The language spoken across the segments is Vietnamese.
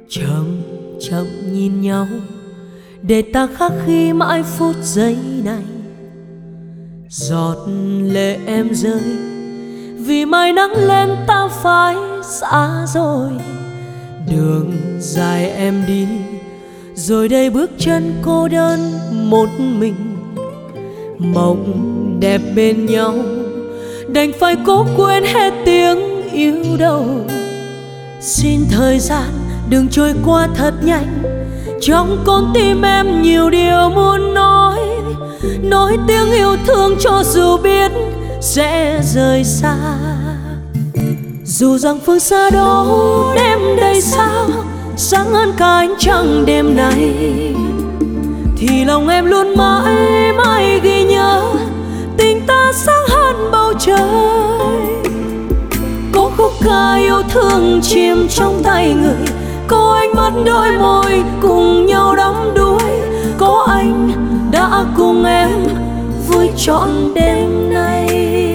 chậm chậm nhìn nhau để ta khắc ghi mãi phút giây này. Giọt lệ em rơi vì mai nắng lên ta phải xa rồi. Đường dài em đi rồi đây bước chân cô đơn một mình. Mộng đẹp bên nhau đành phải cố quên hết tiếng yêu đầu. Xin thời gian đừng trôi qua thật nhanh, trong con tim em nhiều điều muốn nói. Nói tiếng yêu thương cho dù biết sẽ rời xa. Dù rằng phương xa đó đêm đầy sao sáng hơn cả ánh trăng đêm nay, thì lòng em luôn mãi mãi ghi nhớ tình ta sáng hơn bầu trời. Có khúc ca yêu thương chìm trong tay người, có ánh mắt đôi môi cùng nhau đắm đuối, có anh đã cùng em vui trọn đêm nay.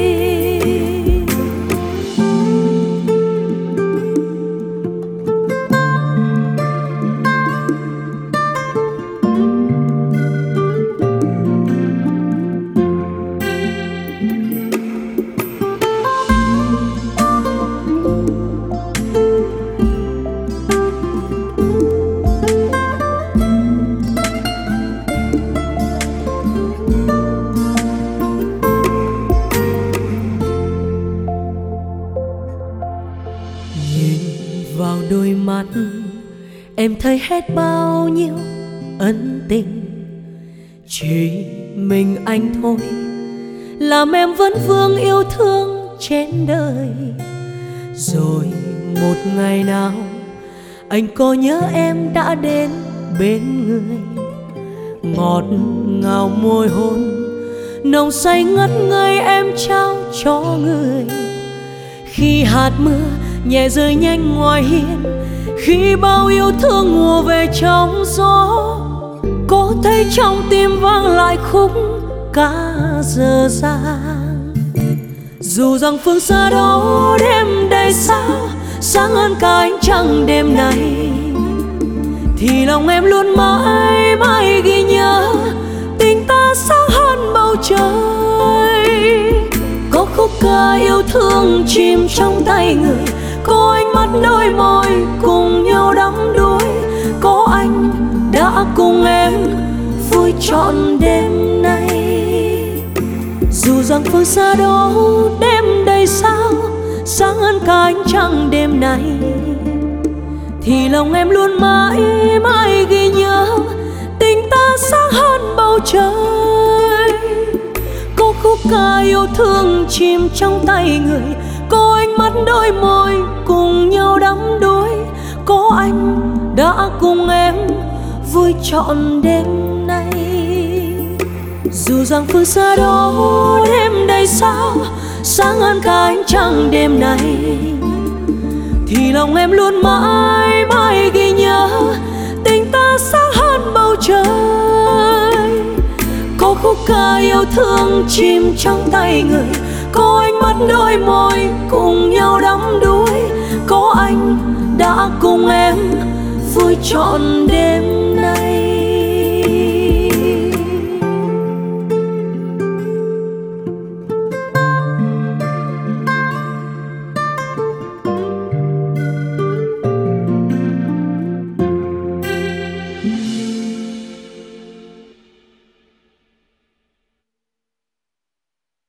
Vào đôi mắt em thấy hết bao nhiêu ân tình, chỉ mình anh thôi làm em vẫn vương yêu thương trên đời. Rồi một ngày nào anh có nhớ em đã đến bên người, ngọt ngào môi hôn nồng say ngất ngây em trao cho người. Khi hạt mưa nhẹ rơi nhanh ngoài hiên, khi bao yêu thương mùa về trong gió, có thấy trong tim vang lại khúc ca dở dang. Dù rằng phương xa đó đêm đầy sao sáng hơn cả ánh trăng đêm nay, thì lòng em luôn mãi mãi ghi nhớ tình ta sáng hơn bầu trời. Có khúc ca yêu thương chìm trong tay người, có ánh mắt đôi môi cùng nhau đắm đuối, có anh đã cùng em vui trọn đêm nay. Dù rằng phương xa đó đêm đầy sao sáng hơn cả ánh trăng đêm nay, thì lòng em luôn mãi mãi ghi nhớ tình ta sáng hơn bầu trời. Có khúc ca yêu thương chìm trong tay người, có ánh mắt đôi môi cùng nhau đắm đuối, có anh đã cùng em vui trọn đêm nay. Dù rằng phương xa đó đêm đầy sao sáng hơn cả ánh trăng đêm nay, thì lòng em luôn mãi mãi ghi nhớ tình ta sáng hơn bầu trời. Có khúc ca yêu thương chìm trong tay người, có ánh mắt đôi môi cùng nhau đắm đuối, có anh đã cùng em vui trọn đêm nay.